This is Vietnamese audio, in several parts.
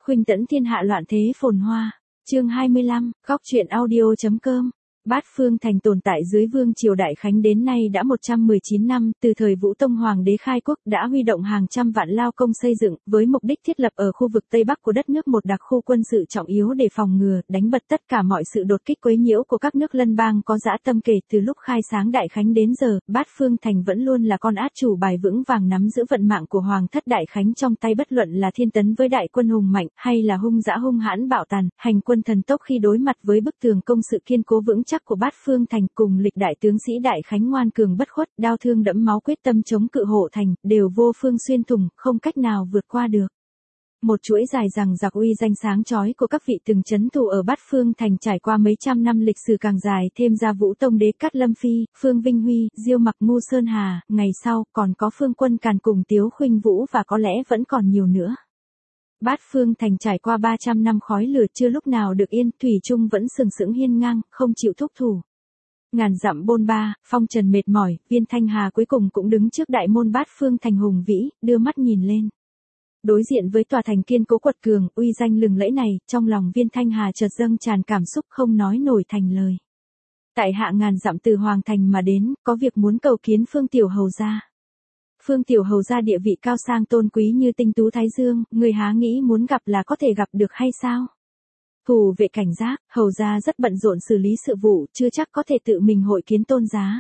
Khuynh tẫn thiên hạ loạn thế phồn hoa. Chương 25, góc truyện audio.com. Bát Phương Thành tồn tại dưới vương triều Đại Khánh đến nay đã 119 năm, từ thời Vũ Tông Hoàng đế khai quốc đã huy động hàng trăm vạn lao công xây dựng, với mục đích thiết lập ở khu vực Tây Bắc của đất nước một đặc khu quân sự trọng yếu để phòng ngừa, đánh bật tất cả mọi sự đột kích quấy nhiễu của các nước lân bang có dã tâm. Kể từ lúc khai sáng Đại Khánh đến giờ, Bát Phương Thành vẫn luôn là con át chủ bài vững vàng nắm giữ vận mạng của Hoàng thất Đại Khánh trong tay, bất luận là thiên tấn với đại quân hùng mạnh, hay là hung dã hung hãn bạo tàn, hành quân thần tốc khi đối mặt với bức tường công sự kiên cố vững chắc của Bát Phương Thành, cùng lịch đại tướng sĩ Đại Khánh ngoan cường bất khuất, đao thương đẫm máu quyết tâm chống cự hộ thành, đều vô phương xuyên thủng, không cách nào vượt qua được. Một chuỗi dài rằng giặc uy danh sáng chói của các vị từng chấn thủ ở Bát Phương Thành trải qua mấy trăm năm lịch sử càng dài, thêm ra Vũ Tông đế Cát Lâm Phi, Phương Vinh Huy, Diêu Mặc Ngu Sơn Hà, ngày sau còn có Phương Quân Càn cùng Tiếu Khuynh Vũ và có lẽ vẫn còn nhiều nữa. Bát Phương Thành trải qua 300 năm khói lửa chưa lúc nào được yên, thủy chung vẫn sừng sững hiên ngang, không chịu thúc thủ. Ngàn dặm bôn ba, phong trần mệt mỏi, Viên Thanh Hà cuối cùng cũng đứng trước đại môn Bát Phương Thành hùng vĩ, đưa mắt nhìn lên. Đối diện với tòa thành kiên cố quật cường, uy danh lừng lẫy này, trong lòng Viên Thanh Hà chợt dâng tràn cảm xúc không nói nổi thành lời. Tại hạ ngàn dặm từ Hoàng Thành mà đến, có việc muốn cầu kiến Phương Tiểu Hầu gia. Phương Tiểu Hầu gia địa vị cao sang tôn quý như tinh tú thái dương, người há nghĩ muốn gặp là có thể gặp được hay sao? Thủ vệ cảnh giác, hầu gia rất bận rộn xử lý sự vụ, chưa chắc có thể tự mình hội kiến tôn giá.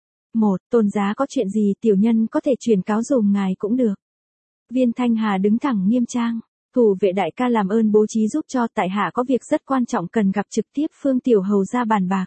Tôn giá có chuyện gì tiểu nhân có thể truyền cáo dùm ngài cũng được. Viên Thanh Hà đứng thẳng nghiêm trang. Thủ vệ đại ca làm ơn bố trí giúp cho, tại hạ có việc rất quan trọng cần gặp trực tiếp Phương Tiểu Hầu gia bàn bạc.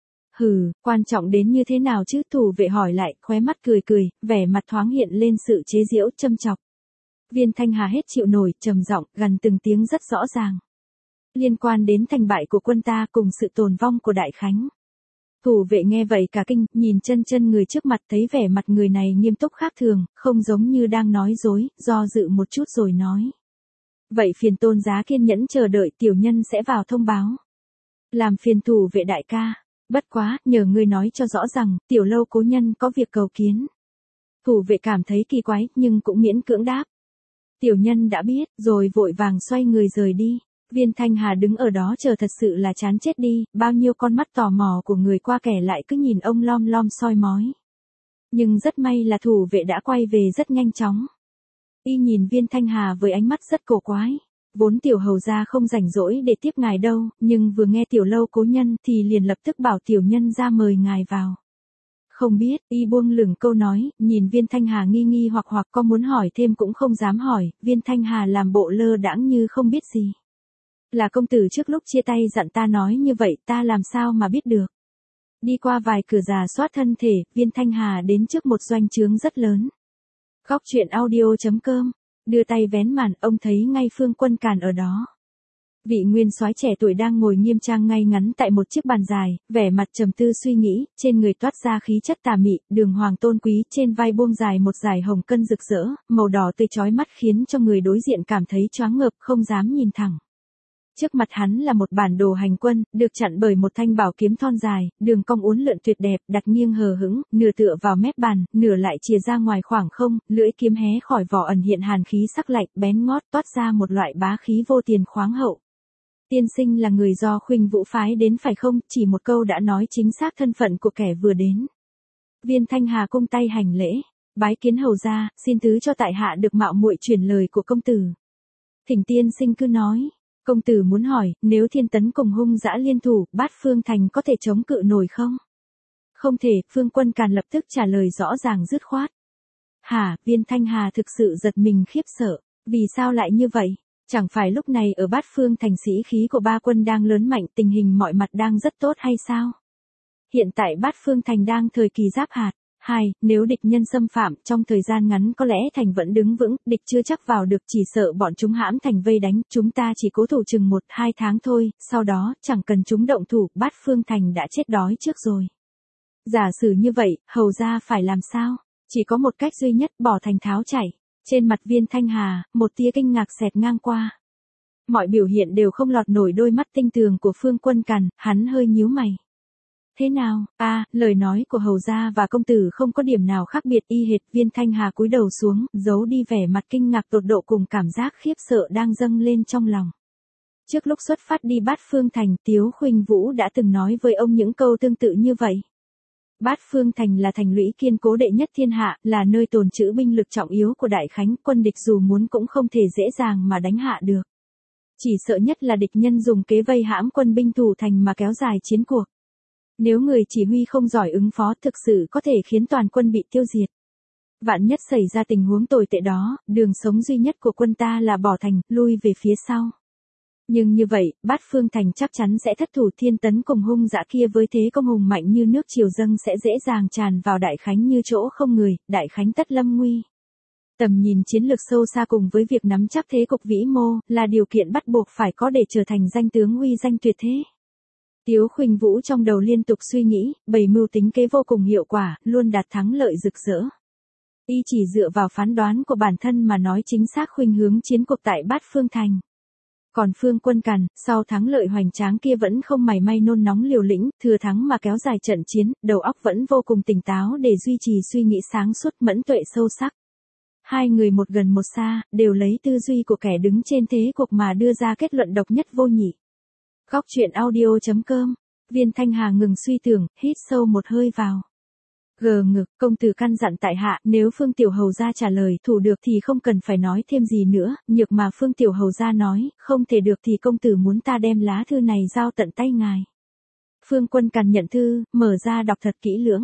Hừ, quan trọng đến như thế nào chứ? Thủ vệ hỏi lại, khóe mắt cười cười, vẻ mặt thoáng hiện lên sự chế giễu châm chọc. Viên Thanh Hà hết chịu nổi, trầm giọng, gằn từng tiếng rất rõ ràng. Liên quan đến thành bại của quân ta cùng sự tồn vong của Đại Khánh. Thủ vệ nghe vậy cả kinh, nhìn chân người trước mặt thấy vẻ mặt người này nghiêm túc khác thường, không giống như đang nói dối, do dự một chút rồi nói. Vậy phiền tôn giá kiên nhẫn chờ đợi, tiểu nhân sẽ vào thông báo. Làm phiền thủ vệ đại ca. Bất quá, nhờ ngươi nói cho rõ rằng, tiểu lâu cố nhân có việc cầu kiến. Thủ vệ cảm thấy kỳ quái, nhưng cũng miễn cưỡng đáp. Tiểu nhân đã biết, rồi vội vàng xoay người rời đi. Viên Thanh Hà đứng ở đó chờ thật sự là chán chết đi, bao nhiêu con mắt tò mò của người qua kẻ lại cứ nhìn ông lom lom soi mói. Nhưng rất may là thủ vệ đã quay về rất nhanh chóng. Y nhìn Viên Thanh Hà với ánh mắt rất cổ quái. Vốn tiểu hầu gia không rảnh rỗi để tiếp ngài đâu, nhưng vừa nghe tiểu lâu cố nhân thì liền lập tức bảo tiểu nhân ra mời ngài vào. Không biết, y buông lửng câu nói, nhìn Viên Thanh Hà nghi hoặc có muốn hỏi thêm cũng không dám hỏi, Viên Thanh Hà làm bộ lơ đãng như không biết gì. Là công tử trước lúc chia tay dặn ta nói như vậy, ta làm sao mà biết được. Đi qua vài cửa rà soát thân thể, Viên Thanh Hà đến trước một doanh trướng rất lớn. Góc truyện audio.com. Đưa tay vén màn, ông thấy ngay Phương Quân Càn ở đó. Vị nguyên soái trẻ tuổi đang ngồi nghiêm trang ngay ngắn tại một chiếc bàn dài, vẻ mặt trầm tư suy nghĩ, trên người toát ra khí chất tà mị, đường hoàng tôn quý, trên vai buông dài một dải hồng cân rực rỡ, màu đỏ tươi chói mắt khiến cho người đối diện cảm thấy choáng ngợp, không dám nhìn thẳng. Trước mặt hắn là một bản đồ hành quân, được chặn bởi một thanh bảo kiếm thon dài, đường cong uốn lượn tuyệt đẹp, đặt nghiêng hờ hững, nửa tựa vào mép bàn, nửa lại chìa ra ngoài khoảng không, lưỡi kiếm hé khỏi vỏ ẩn hiện hàn khí sắc lạnh, bén ngót, toát ra một loại bá khí vô tiền khoáng hậu. Tiên sinh là người do Khuynh Vũ phái đến phải không? Chỉ một câu đã nói chính xác thân phận của kẻ vừa đến. Viên Thanh Hà cung tay hành lễ, bái kiến hầu gia, xin thứ cho tại hạ được mạo muội truyền lời của công tử. Thỉnh tiên sinh cứ nói. Công tử muốn hỏi, nếu thiên tấn cùng hung dã liên thủ, Bát Phương Thành có thể chống cự nổi không? Không thể, Phương Quân Càn lập tức trả lời rõ ràng dứt khoát. Hả, Viên Thanh Hà thực sự giật mình khiếp sợ, vì sao lại như vậy? Chẳng phải lúc này ở Bát Phương Thành sĩ khí của ba quân đang lớn mạnh, tình hình mọi mặt đang rất tốt hay sao? Hiện tại Bát Phương Thành đang thời kỳ giáp hạt. Nếu địch nhân xâm phạm, trong thời gian ngắn có lẽ thành vẫn đứng vững, địch chưa chắc vào được, chỉ sợ bọn chúng hãm thành vây đánh, chúng ta chỉ cố thủ chừng 1-2 tháng thôi, sau đó, chẳng cần chúng động thủ, Bát Phương Thành đã chết đói trước rồi. Giả sử như vậy, hầu gia phải làm sao? Chỉ có một cách duy nhất, bỏ thành tháo chạy. Trên mặt Viên Thanh Hà, một tia kinh ngạc xẹt ngang qua. Mọi biểu hiện đều không lọt nổi đôi mắt tinh tường của Phương Quân Càn, hắn hơi nhíu mày. Thế nào, lời nói của hầu gia và công tử không có điểm nào khác biệt y hệt. Viên Thanh Hà cúi đầu xuống, giấu đi vẻ mặt kinh ngạc tột độ cùng cảm giác khiếp sợ đang dâng lên trong lòng. Trước lúc xuất phát đi Bát Phương Thành, Tiếu Khuynh Vũ đã từng nói với ông những câu tương tự như vậy. Bát Phương Thành là thành lũy kiên cố đệ nhất thiên hạ, là nơi tồn trữ binh lực trọng yếu của Đại Khánh, quân địch dù muốn cũng không thể dễ dàng mà đánh hạ được. Chỉ sợ nhất là địch nhân dùng kế vây hãm quân binh thủ thành mà kéo dài chiến cuộc. Nếu người chỉ huy không giỏi ứng phó thực sự có thể khiến toàn quân bị tiêu diệt. Vạn nhất xảy ra tình huống tồi tệ đó, đường sống duy nhất của quân ta là bỏ thành, lui về phía sau. Nhưng như vậy, Bát Phương Thành chắc chắn sẽ thất thủ. Thiên Tấn cùng hung dã kia với thế công hùng mạnh như nước triều dâng sẽ dễ dàng tràn vào Đại Khánh như chỗ không người, Đại Khánh tất lâm nguy. Tầm nhìn chiến lược sâu xa cùng với việc nắm chắc thế cục vĩ mô, là điều kiện bắt buộc phải có để trở thành danh tướng uy danh tuyệt thế. Tiếu Khuynh Vũ trong đầu liên tục suy nghĩ, bày mưu tính kế vô cùng hiệu quả, luôn đạt thắng lợi rực rỡ. Y chỉ dựa vào phán đoán của bản thân mà nói chính xác khuynh hướng chiến cuộc tại Bát Phương Thành. Còn Phương Quân Càn, sau thắng lợi hoành tráng kia vẫn không mảy may nôn nóng liều lĩnh, thừa thắng mà kéo dài trận chiến, đầu óc vẫn vô cùng tỉnh táo để duy trì suy nghĩ sáng suốt mẫn tuệ sâu sắc. Hai người một gần một xa, đều lấy tư duy của kẻ đứng trên thế cuộc mà đưa ra kết luận độc nhất vô nhị. Góc truyện audio.com. Viên Thanh Hà ngừng suy tưởng, hít sâu một hơi vào. Gờ ngực, công tử căn dặn tại hạ, nếu Phương Tiểu Hầu gia trả lời thủ được thì không cần phải nói thêm gì nữa, nhược mà Phương Tiểu Hầu gia nói, không thể được thì công tử muốn ta đem lá thư này giao tận tay ngài. Phương Quân Càn nhận thư, mở ra đọc thật kỹ lưỡng.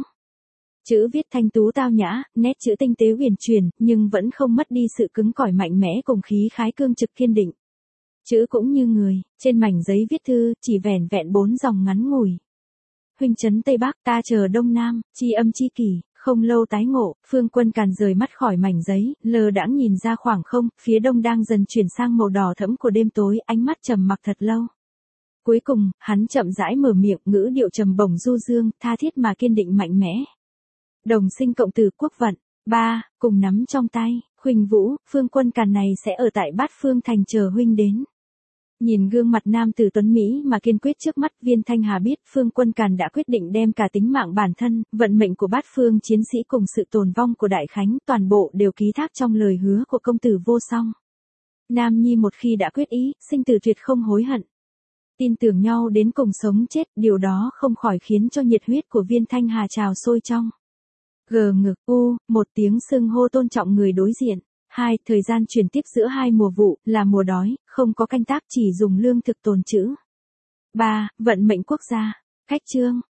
Chữ viết thanh tú tao nhã, nét chữ tinh tế huyền chuyển, nhưng vẫn không mất đi sự cứng cỏi mạnh mẽ cùng khí khái cương trực kiên định. Chữ cũng như người, trên mảnh giấy viết thư, chỉ vẻn vẹn 4 dòng ngắn ngủi. Huynh trấn Tây Bắc, ta chờ Đông Nam, chi âm chi kỷ, không lâu tái ngộ. Phương Quân Càn rời mắt khỏi mảnh giấy, lờ đãng nhìn ra khoảng không, phía đông đang dần chuyển sang màu đỏ thẫm của đêm tối, ánh mắt trầm mặc thật lâu. Cuối cùng, hắn chậm rãi mở miệng, ngữ điệu trầm bổng du dương, tha thiết mà kiên định mạnh mẽ. Đồng sinh cộng tử quốc vận, cùng nắm trong tay. Khuynh Vũ, Phương Quân Càn này sẽ ở tại Bát Phương Thành chờ huynh đến. Nhìn gương mặt nam tử tuấn Mỹ mà kiên quyết trước mắt, Viên Thanh Hà biết Phương Quân Càn đã quyết định đem cả tính mạng bản thân, vận mệnh của Bát Phương chiến sĩ cùng sự tồn vong của Đại Khánh, toàn bộ đều ký thác trong lời hứa của công tử vô song. Nam nhi một khi đã quyết ý, sinh tử tuyệt không hối hận. Tin tưởng nhau đến cùng sống chết, điều đó không khỏi khiến cho nhiệt huyết của Viên Thanh Hà trào sôi trong. Gờ ngực, một tiếng xưng hô tôn trọng người đối diện. 2. Thời gian chuyển tiếp giữa hai mùa vụ, là mùa đói, không có canh tác chỉ dùng lương thực tồn trữ. 3. Vận mệnh quốc gia. Cách chương.